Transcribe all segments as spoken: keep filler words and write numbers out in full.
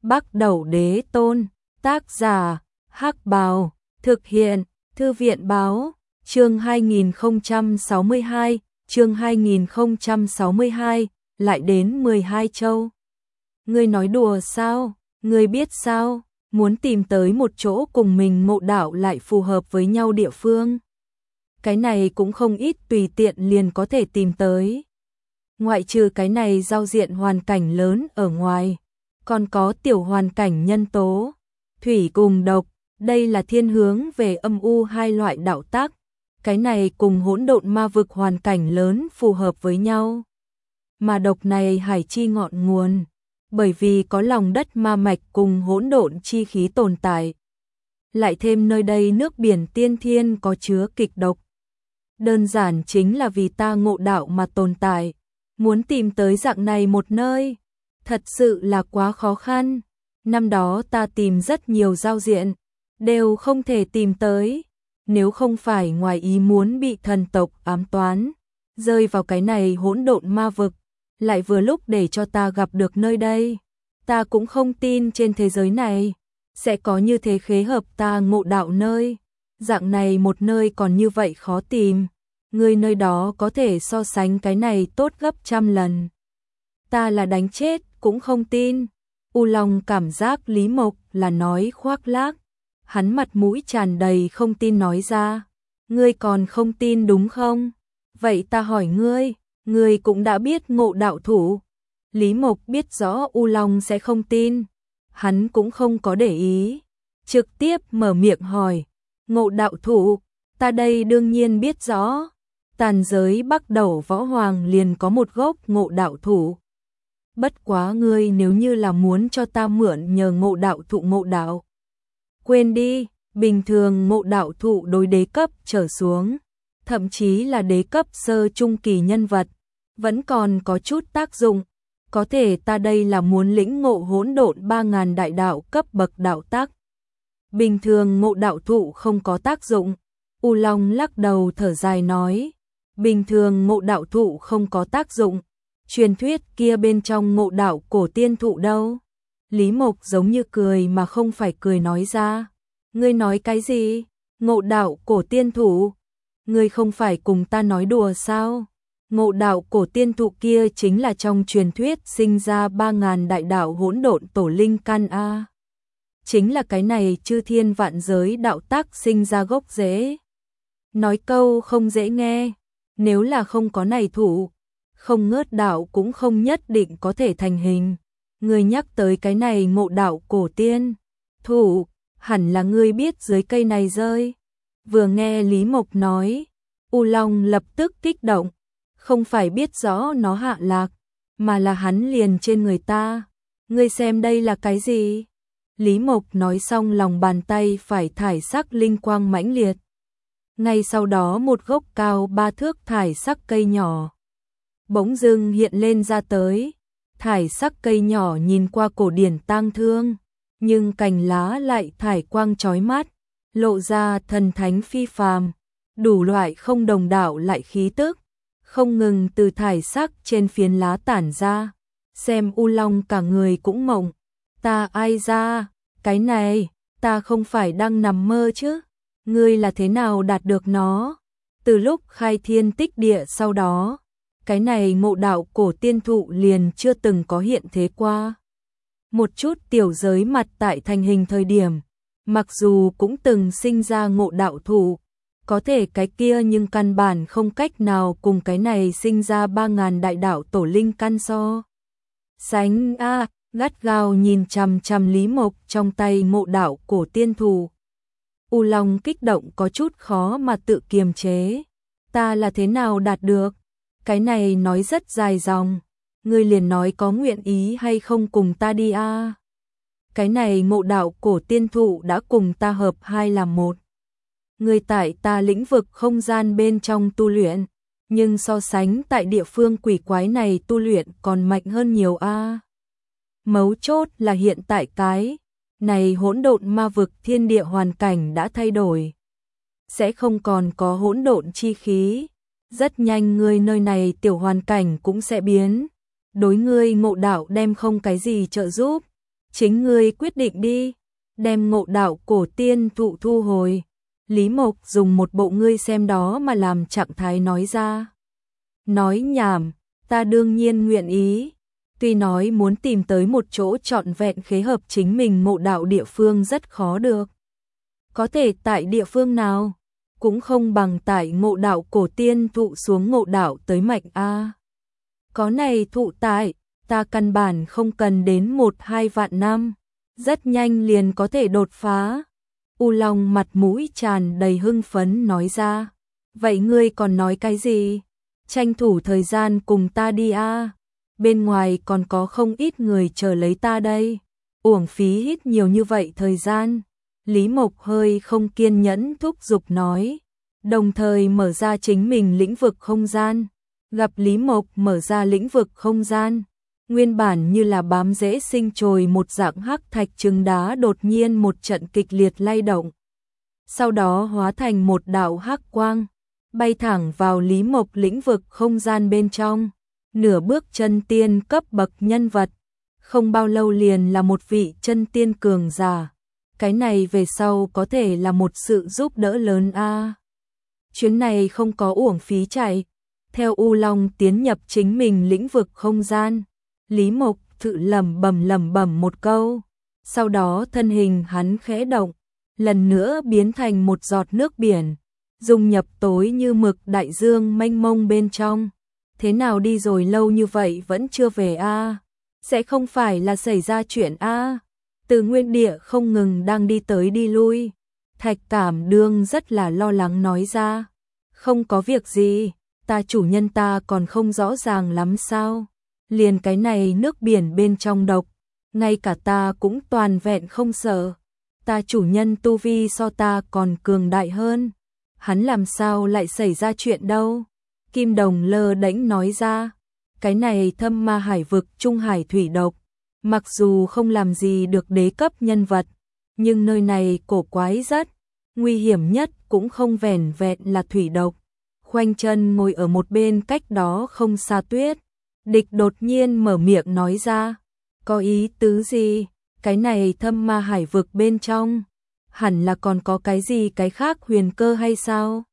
Bắc Đẩu Đế Tôn, tác giả, Hắc Bào, thực hiện, Thư viện báo, chương hai nghìn không trăm sáu mươi hai, chương hai nghìn không trăm sáu mươi hai, lại đến mười hai châu. Ngươi nói đùa sao, ngươi biết sao, muốn tìm tới một chỗ cùng mình ngộ đạo lại phù hợp với nhau địa phương. Cái này cũng không ít, tùy tiện liền có thể tìm tới. Ngoại trừ cái này giao diện hoàn cảnh lớn ở ngoài, còn có tiểu hoàn cảnh nhân tố, thủy cùng độc, đây là thiên hướng về âm u hai loại đạo tác. Cái này cùng hỗn độn ma vực hoàn cảnh lớn phù hợp với nhau. Mà độc này hải chi ngọn nguồn, bởi vì có lòng đất ma mạch cùng hỗn độn chi khí tồn tại. Lại thêm nơi đây nước biển tiên thiên có chứa kịch độc. Đơn giản chính là vì ta ngộ đạo mà tồn tại. Muốn tìm tới dạng này một nơi, thật sự là quá khó khăn. Năm đó ta tìm rất nhiều giao diện, đều không thể tìm tới. Nếu không phải ngoài ý muốn bị thần tộc ám toán, rơi vào cái này hỗn độn ma vực, lại vừa lúc để cho ta gặp được nơi đây. Ta cũng không tin trên thế giới này sẽ có như thế khế hợp ta ngộ đạo nơi. Dạng này một nơi còn như vậy khó tìm, người nơi đó có thể so sánh cái này tốt gấp trăm lần. Ta là đánh chết cũng không tin. U Long cảm giác Lý Mộc là nói khoác lác. Hắn mặt mũi tràn đầy không tin nói ra. Ngươi còn không tin đúng không? Vậy ta hỏi ngươi, ngươi cũng đã biết ngộ đạo thủ. Lý Mộc biết rõ U Long sẽ không tin. Hắn cũng không có để ý. Trực tiếp mở miệng hỏi. Ngộ đạo thủ, ta đây đương nhiên biết rõ. Tàn giới Bắc Đẩu Võ Hoàng liền có một gốc ngộ đạo thủ. Bất quá ngươi nếu như là muốn cho ta mượn nhờ ngộ đạo thụ ngộ đạo. Quên đi, bình thường ngộ đạo thụ đối đế cấp trở xuống, thậm chí là đế cấp sơ trung kỳ nhân vật, vẫn còn có chút tác dụng. Có thể ta đây là muốn lĩnh ngộ hỗn độn ba ngàn đại đạo cấp bậc đạo tác. Bình thường ngộ đạo thụ không có tác dụng. U Long lắc đầu thở dài nói. Bình thường ngộ đạo thụ không có tác dụng. Truyền thuyết kia bên trong ngộ đạo cổ tiên thụ đâu? Lý Mộc giống như cười mà không phải cười nói ra. Ngươi nói cái gì? Ngộ đạo cổ tiên thụ? Ngươi không phải cùng ta nói đùa sao? Ngộ đạo cổ tiên thụ kia chính là trong truyền thuyết sinh ra ba ngàn đại đạo hỗn độn tổ linh căn a. Chính là cái này chư thiên vạn giới đạo tác sinh ra gốc rễ. Nói câu không dễ nghe, nếu là không có này thụ, không ngớt đạo cũng không nhất định có thể thành hình. Ngươi nhắc tới cái này ngộ đạo cổ tiên thụ, hẳn là ngươi biết dưới cây này rơi. Vừa nghe Lý Mộc nói, U Long lập tức kích động, không phải biết rõ nó hạ lạc, mà là hắn liền trên người ta. Ngươi xem đây là cái gì? Lý Mộc nói xong lòng bàn tay phải thải sắc linh quang mãnh liệt. Ngay sau đó một gốc cao ba thước thải sắc cây nhỏ bỗng dưng hiện lên ra tới. Thải sắc cây nhỏ nhìn qua cổ điển tang thương, nhưng cành lá lại thải quang chói mắt, lộ ra thần thánh phi phàm, đủ loại không đồng đạo lại khí tức, không ngừng từ thải sắc trên phiến lá tản ra. Xem U Long cả người cũng mộng. Ta ai ra, cái này, ta không phải đang nằm mơ chứ? Ngươi là thế nào đạt được nó? Từ lúc khai thiên tích địa sau đó, cái này ngộ đạo cổ tiên thụ liền chưa từng có hiện thế qua. Một chút tiểu giới mặt tại thành hình thời điểm, mặc dù cũng từng sinh ra ngộ đạo thụ, có thể cái kia nhưng căn bản không cách nào cùng cái này sinh ra ba ngàn đại đạo tổ linh căn so. Sánh a, gắt gao nhìn chằm chằm Lý Mộc trong tay ngộ đạo cổ tiên thụ. U Long kích động có chút khó mà tự kiềm chế. Ta là thế nào đạt được? Cái này nói rất dài dòng. Ngươi liền nói có nguyện ý hay không cùng ta đi a? Cái này ngộ đạo cổ tiên thụ đã cùng ta hợp hai làm một. Ngươi tại ta lĩnh vực không gian bên trong tu luyện, nhưng so sánh tại địa phương quỷ quái này tu luyện còn mạnh hơn nhiều a. Mấu chốt là hiện tại cái này hỗn độn ma vực thiên địa hoàn cảnh đã thay đổi, sẽ không còn có hỗn độn chi khí. Rất nhanh ngươi nơi này tiểu hoàn cảnh cũng sẽ biến, đối ngươi ngộ đạo đem không cái gì trợ giúp. Chính ngươi quyết định đi, đem Ngộ Đạo cổ tiên thụ thu hồi. Lý Mộc dùng một bộ ngươi xem đó mà làm trạng thái nói ra. Nói nhảm, ta đương nhiên nguyện ý. Tuy nói muốn tìm tới một chỗ trọn vẹn khế hợp chính mình ngộ đạo địa phương rất khó được. Có thể tại địa phương nào, cũng không bằng tại Ngộ Đạo cổ tiên thụ xuống ngộ đạo tới mạnh a. Có này thụ tại, ta căn bản không cần đến một hai vạn năm, rất nhanh liền có thể đột phá. U Long mặt mũi tràn đầy hưng phấn nói ra. Vậy ngươi còn nói cái gì? Tranh thủ thời gian cùng ta đi a. Bên ngoài còn có không ít người chờ lấy ta đây. Uổng phí hít nhiều như vậy thời gian. Lý Mộc hơi không kiên nhẫn thúc giục nói. Đồng thời mở ra chính mình lĩnh vực không gian. Gặp Lý Mộc mở ra lĩnh vực không gian. Nguyên bản như là bám rễ sinh trồi một dạng hắc thạch trứng đá đột nhiên một trận kịch liệt lay động. Sau đó hóa thành một đạo hắc quang, bay thẳng vào Lý Mộc lĩnh vực không gian bên trong. Nửa bước chân tiên cấp bậc nhân vật, không bao lâu liền là một vị chân tiên cường giả. Cái này về sau có thể là một sự giúp đỡ lớn a. Chuyến này không có uổng phí chạy. Theo U Long tiến nhập chính mình lĩnh vực không gian, Lý Mộc tự lẩm bẩm lẩm bẩm một câu, sau đó thân hình hắn khẽ động, lần nữa biến thành một giọt nước biển, dung nhập tối như mực đại dương mênh mông bên trong. Thế nào đi rồi lâu như vậy vẫn chưa về a? Sẽ không phải là xảy ra chuyện a? Từ nguyên địa không ngừng đang đi tới đi lui. Thạch Cảm Đương rất là lo lắng nói ra. Không có việc gì, ta chủ nhân ta còn không rõ ràng lắm sao? Liền cái này nước biển bên trong độc, ngay cả ta cũng toàn vẹn không sợ. Ta chủ nhân tu vi so ta còn cường đại hơn. Hắn làm sao lại xảy ra chuyện đâu? Kim Đồng lơ đễnh nói ra. Cái này thâm ma hải vực trung hải thủy độc, mặc dù không làm gì được đế cấp nhân vật, nhưng nơi này cổ quái rất, nguy hiểm nhất cũng không vẻn vẹn là thủy độc. Khoanh chân ngồi ở một bên cách đó không xa Tuyết Địch đột nhiên mở miệng nói ra. Có ý tứ gì? Cái này thâm ma hải vực bên trong, hẳn là còn có cái gì cái khác huyền cơ hay sao?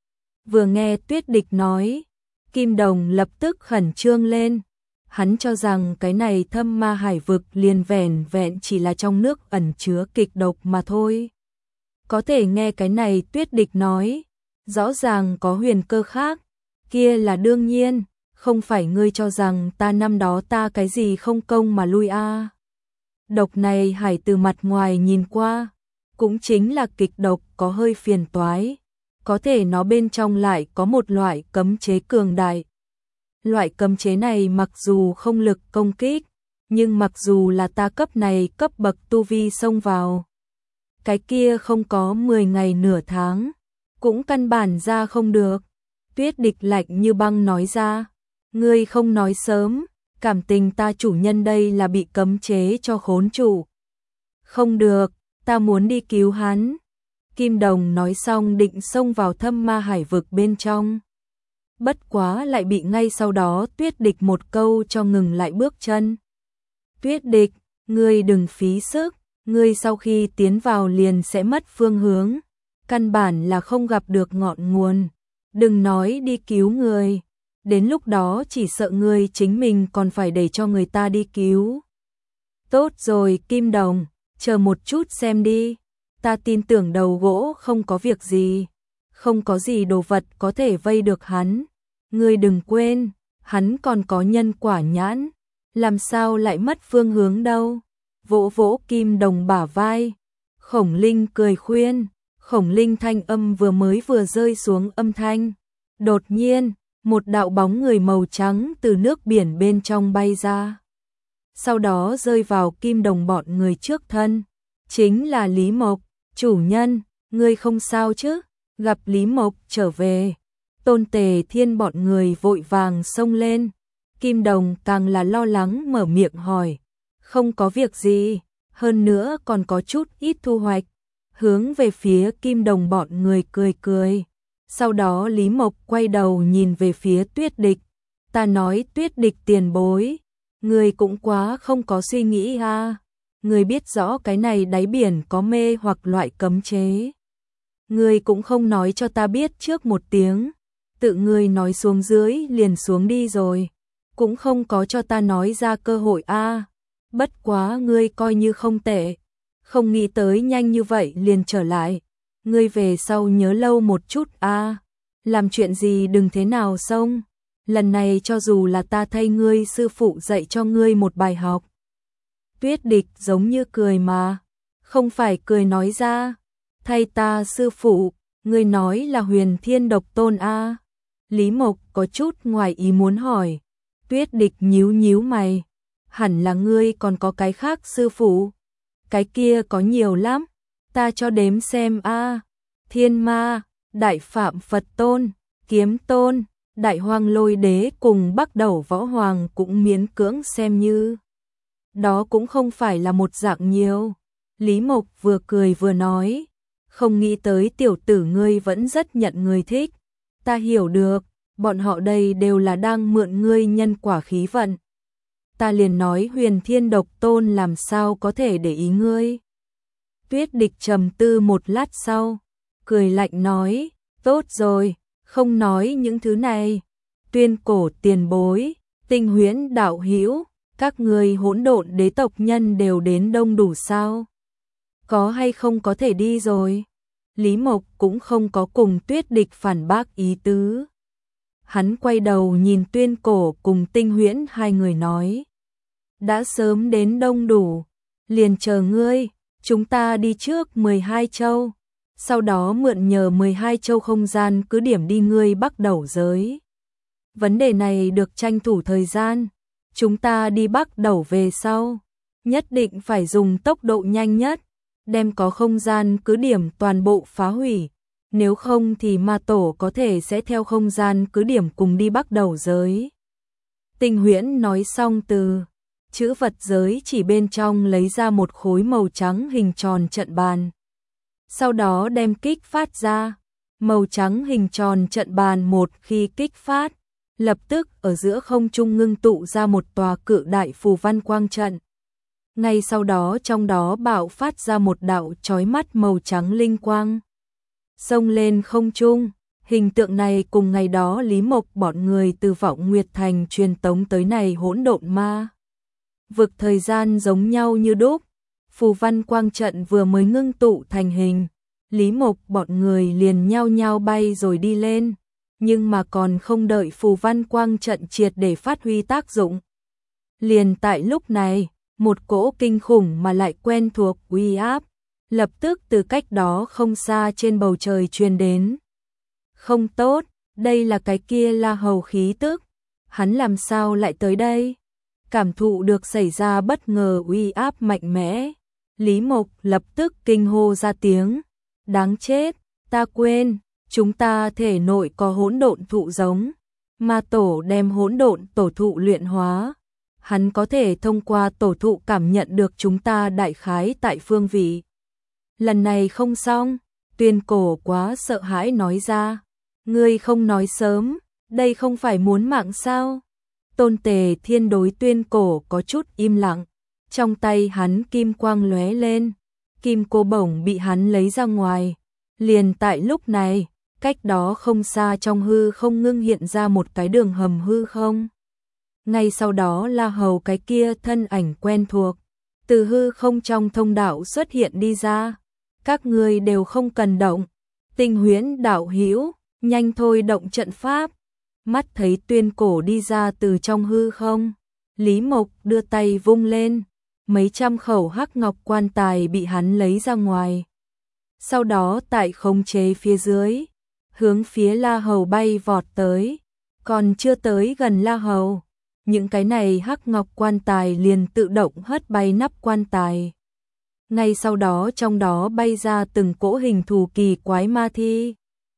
Vừa nghe Tuyết Địch nói, Kim Đồng lập tức khẩn trương lên. Hắn cho rằng cái này thâm ma hải vực liền vẻn vẹn chỉ là trong nước ẩn chứa kịch độc mà thôi. Có thể nghe cái này Tuyết Địch nói, rõ ràng có huyền cơ khác, kia là đương nhiên, không phải ngươi cho rằng ta năm đó ta cái gì không công mà lui a. À. Độc này hải từ mặt ngoài nhìn qua, cũng chính là kịch độc có hơi phiền toái, có thể nó bên trong lại có một loại cấm chế cường đại. Loại cấm chế này mặc dù không lực công kích, nhưng mặc dù là ta cấp này cấp bậc tu vi xông vào, cái kia không có mười ngày nửa tháng, cũng căn bản ra không được. Tuyết Địch lạnh như băng nói ra, ngươi không nói sớm, cảm tình ta chủ nhân đây là bị cấm chế cho khốn trụ. Không được, ta muốn đi cứu hắn. Kim Đồng nói xong định xông vào thâm ma hải vực bên trong. Bất quá lại bị ngay sau đó Tuyết Địch một câu cho ngừng lại bước chân. Tuyết Địch, ngươi đừng phí sức, ngươi sau khi tiến vào liền sẽ mất phương hướng, căn bản là không gặp được ngọn nguồn, đừng nói đi cứu người, đến lúc đó chỉ sợ ngươi chính mình còn phải để cho người ta đi cứu. Tốt rồi Kim Đồng, chờ một chút xem đi, ta tin tưởng đầu gỗ không có việc gì, không có gì đồ vật có thể vây được hắn. Ngươi đừng quên, hắn còn có nhân quả nhãn, làm sao lại mất phương hướng đâu. Vỗ vỗ Kim Đồng bả vai, Khổng Linh cười khuyên. Khổng Linh thanh âm vừa mới vừa rơi xuống âm thanh, đột nhiên, một đạo bóng người màu trắng từ nước biển bên trong bay ra. Sau đó rơi vào Kim Đồng bọn người trước thân, chính là Lý Mộc. Chủ nhân, ngươi không sao chứ? Gặp Lý Mộc trở về, Tôn Tề Thiên bọn người vội vàng xông lên. Kim Đồng càng là lo lắng mở miệng hỏi, không có việc gì, hơn nữa còn có chút ít thu hoạch. Hướng về phía Kim Đồng bọn người cười cười. Sau đó Lý Mộc quay đầu nhìn về phía Tuyết Địch. Ta nói Tuyết Địch tiền bối, người cũng quá không có suy nghĩ ha. Ngươi biết rõ cái này đáy biển có mê hoặc loại cấm chế. Ngươi cũng không nói cho ta biết trước một tiếng, tự ngươi nói xuống dưới liền xuống đi rồi, cũng không có cho ta nói ra cơ hội a. Bất quá ngươi coi như không tệ, không nghĩ tới nhanh như vậy liền trở lại, ngươi về sau nhớ lâu một chút a, làm chuyện gì đừng thế nào xông, lần này cho dù là ta thay ngươi sư phụ dạy cho ngươi một bài học. Tuyết Địch giống như cười mà, không phải cười nói ra, thay ta sư phụ, ngươi nói là Huyền Thiên Độc Tôn a. Lý Mộc có chút ngoài ý muốn hỏi. Tuyết Địch nhíu nhíu mày, hẳn là ngươi còn có cái khác sư phụ. Cái kia có nhiều lắm, ta cho đếm xem a. Thiên Ma, Đại Phạm Phật Tôn, Kiếm Tôn, Đại Hoang Lôi Đế cùng Bắc Đầu Võ Hoàng cũng miễn cưỡng xem như. Đó cũng không phải là một dạng nhiều. Lý Mộc vừa cười vừa nói, không nghĩ tới tiểu tử ngươi vẫn rất nhận người thích. Ta hiểu được, bọn họ đây đều là đang mượn ngươi nhân quả khí vận. Ta liền nói Huyền Thiên Độc Tôn làm sao có thể để ý ngươi. Tuyết Địch trầm tư một lát sau, cười lạnh nói, tốt rồi, không nói những thứ này. Tuyên Cổ tiền bối, Tinh Huyễn đạo hữu, các ngươi hỗn độn đế tộc nhân đều đến đông đủ sao? Có hay không có thể đi rồi? Lý Mộc cũng không có cùng Tuyết Địch phản bác ý tứ. Hắn quay đầu nhìn Tuyên Cổ cùng Tinh Huyễn hai người nói. Đã sớm đến đông đủ, liền chờ ngươi, chúng ta đi trước mười hai châu, sau đó mượn nhờ mười hai châu không gian cứ điểm đi ngươi Bắc Đầu giới. Vấn đề này được tranh thủ thời gian, chúng ta đi Bắc Đầu về sau, nhất định phải dùng tốc độ nhanh nhất, đem có không gian cứ điểm toàn bộ phá hủy, nếu không thì ma tổ có thể sẽ theo không gian cứ điểm cùng đi Bắc Đầu giới. Tinh Huyễn nói xong từ chữ vật giới chỉ bên trong lấy ra một khối màu trắng hình tròn trận bàn. Sau đó đem kích phát ra, màu trắng hình tròn trận bàn một khi kích phát, lập tức ở giữa không trung ngưng tụ ra một tòa cự đại phù văn quang trận. Ngay sau đó trong đó bạo phát ra một đạo chói mắt màu trắng linh quang. Xông lên không trung, hình tượng này cùng ngày đó Lý Mộc bọn người từ Vọng Nguyệt Thành truyền tống tới này hỗn độn ma vực thời gian giống nhau như đúc. Phù văn quang trận vừa mới ngưng tụ thành hình, Lý Mộc bọn người liền nhao nhao bay rồi đi lên, nhưng mà còn không đợi phù văn quang trận triệt để phát huy tác dụng. Liền tại lúc này, một cỗ kinh khủng mà lại quen thuộc uy áp, lập tức từ cách đó không xa trên bầu trời truyền đến. Không tốt, đây là cái kia La Hầu khí tức, hắn làm sao lại tới đây? Cảm thụ được xảy ra bất ngờ uy áp mạnh mẽ, Lý Mộc lập tức kinh hô ra tiếng, đáng chết, ta quên, chúng ta thể nội có hỗn độn thụ giống, ma tổ đem hỗn độn tổ thụ luyện hóa, hắn có thể thông qua tổ thụ cảm nhận được chúng ta đại khái tại phương vị. Lần này không xong, Tuyên Cổ quá sợ hãi nói ra, ngươi không nói sớm, đây không phải muốn mạng sao? Tôn Tề Thiên đối Tuyên Cổ có chút im lặng, trong tay hắn kim quang lóe lên, kim cô bổng bị hắn lấy ra ngoài. Liền tại lúc này, cách đó không xa trong hư không ngưng hiện ra một cái đường hầm hư không. Ngay sau đó La Hầu cái kia thân ảnh quen thuộc, từ hư không trong thông đạo xuất hiện đi ra. Các ngươi đều không cần động, Tinh Huyễn đạo hữu, nhanh thôi động trận pháp. Mắt thấy Tuyên Cổ đi ra từ trong hư không, Lý Mộc đưa tay vung lên, mấy trăm khẩu hắc ngọc quan tài bị hắn lấy ra ngoài. Sau đó tại khống chế phía dưới, hướng phía La Hầu bay vọt tới, còn chưa tới gần La Hầu, những cái này hắc ngọc quan tài liền tự động hất bay nắp quan tài. Ngay sau đó trong đó bay ra từng cỗ hình thù kỳ quái ma thi.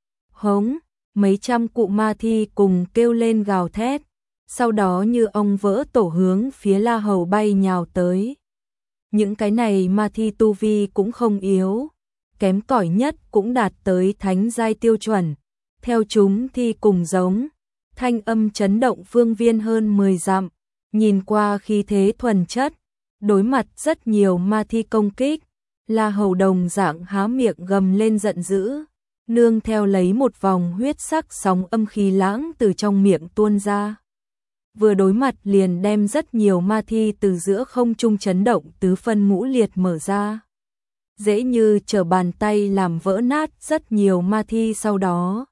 Hống, mấy trăm cụ ma thi cùng kêu lên gào thét, sau đó như ong vỡ tổ hướng phía La Hầu bay nhào tới. Những cái này ma thi tu vi cũng không yếu, kém cỏi nhất cũng đạt tới thánh giai tiêu chuẩn. Theo chúng thi cùng giống, thanh âm chấn động phương viên hơn mười dặm, nhìn qua khí thế thuần chất, Đối mặt rất nhiều ma thi công kích, La Hầu đồng dạng há miệng gầm lên giận dữ, nương theo lấy một vòng huyết sắc sóng âm khí lãng từ trong miệng tuôn ra. Vừa đối mặt liền đem rất nhiều ma thi từ giữa không trung chấn động tứ phân ngũ liệt mở ra. Dễ như trở bàn tay làm vỡ nát rất nhiều ma thi sau đó.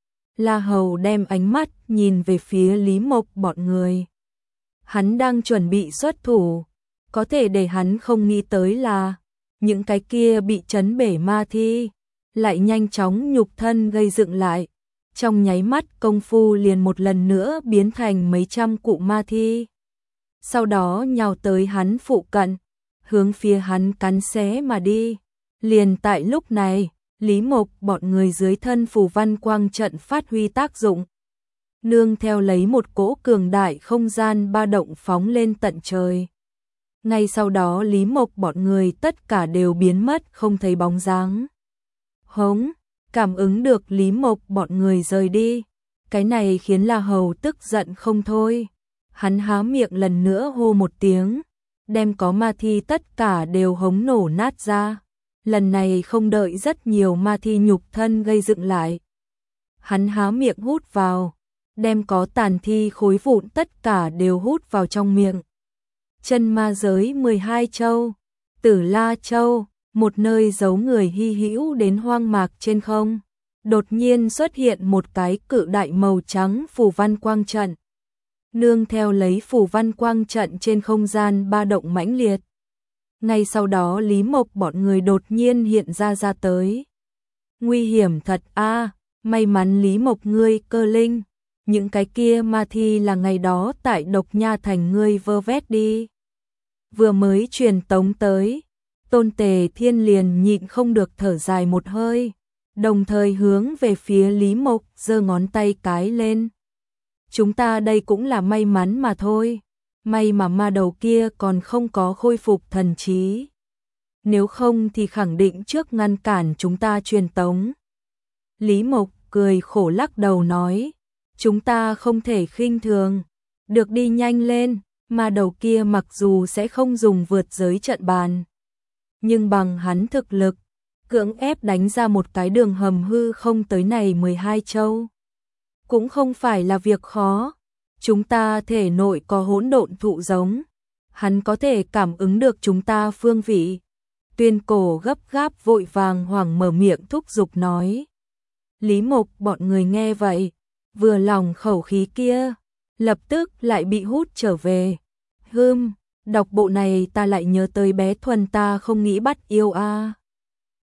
La Hầu đem ánh mắt nhìn về phía Lý Mộc bọn người. Hắn đang chuẩn bị xuất thủ, có thể để hắn không nghĩ tới là những cái kia bị chấn bể ma thi lại nhanh chóng nhục thân gây dựng lại, trong nháy mắt công phu liền một lần nữa biến thành mấy trăm cụ ma thi. Sau đó nhào tới hắn phụ cận, hướng phía hắn cắn xé mà đi. Liền tại lúc này, Lý Mộc bọn người dưới thân phù văn quang trận phát huy tác dụng. Nương theo lấy một cỗ cường đại không gian ba động phóng lên tận trời. Ngay sau đó Lý Mộc bọn người tất cả đều biến mất không thấy bóng dáng. Hống, cảm ứng được Lý Mộc bọn người rời đi. Cái này khiến La Hầu tức giận không thôi. Hắn há miệng lần nữa hô một tiếng, đem có ma thi tất cả đều hống nổ nát ra. Lần này không đợi rất nhiều ma thi nhục thân gây dựng lại. Hắn há miệng hút vào, đem có tàn thi khối vụn tất cả đều hút vào trong miệng. Chân ma giới mười hai châu, Tử La Châu, một nơi giấu người hy hữu đến hoang mạc trên không. Đột nhiên xuất hiện một cái cự đại màu trắng phù văn quang trận. Nương theo lấy phù văn quang trận trên không gian ba động mãnh liệt. Ngay sau đó Lý Mộc bọn người đột nhiên hiện ra ra tới. Nguy hiểm thật a, may mắn Lý Mộc ngươi cơ linh, những cái kia ma thi là ngày đó tại Độc Nha thành ngươi vơ vét đi. Vừa mới truyền tống tới, Tôn Tề Thiên liền nhịn không được thở dài một hơi, đồng thời hướng về phía Lý Mộc giơ ngón tay cái lên. Chúng ta đây cũng là may mắn mà thôi. May mà ma đầu kia còn không có khôi phục thần trí. Nếu không thì khẳng định trước ngăn cản chúng ta truyền tống. Lý Mộc cười khổ lắc đầu nói, chúng ta không thể khinh thường, được đi nhanh lên, ma đầu kia mặc dù sẽ không dùng vượt giới trận bàn. Nhưng bằng hắn thực lực, cưỡng ép đánh ra một cái đường hầm hư không tới này mười hai châu. Cũng không phải là việc khó. Chúng ta thể nội có hỗn độn thụ giống, hắn có thể cảm ứng được chúng ta phương vị. Tuyên Cổ gấp gáp vội vàng hoảng mở miệng thúc giục nói. Lý Mộc bọn người nghe vậy, vừa lòng khẩu khí kia, lập tức lại bị hút trở về. Hừm, đọc bộ này ta lại nhớ tới bé Thuần ta không nghĩ bắt yêu a.